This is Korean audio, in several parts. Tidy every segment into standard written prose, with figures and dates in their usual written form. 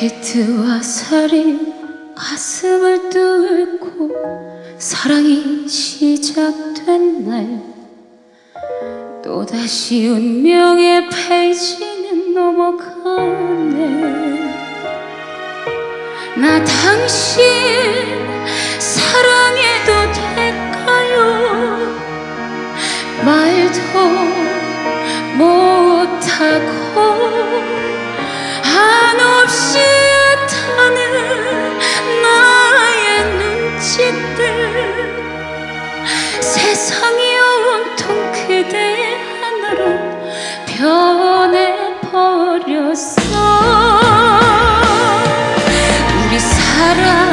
비트와 살이 가슴을 뚫고 사랑이 시작된 날, 또다시 운명의 페이지는 넘어가네. 나 당신 사랑해도 될까요? 말도 못하고 한없이 타는 나의 눈짓들, 세상이 온통 그대 하나로 변해버렸어. 우리 사랑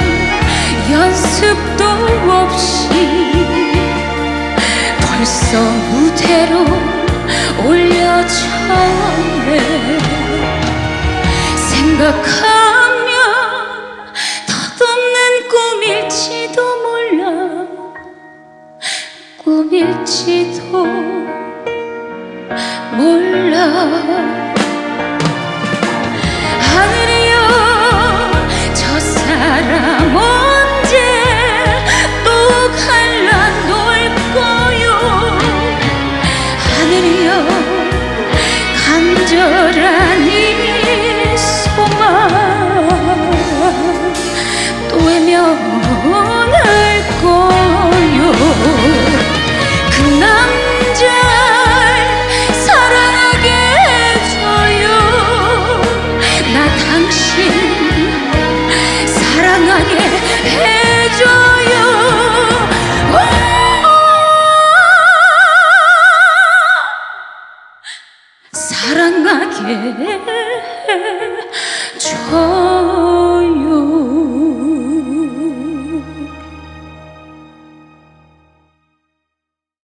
연습도 없이 벌써 무대로 올려졌네. 생각하면 덧없는 꿈일지도 몰라, 꿈일지도 몰라. 하늘이여, 저 사람 언제 또 갈라놓을 거요. 하늘이여, 간절한 이 소망 또 외면할 거요. 그 남자 사랑하게 해줘요. 나 당신 사랑하게 해줘요. 사랑하게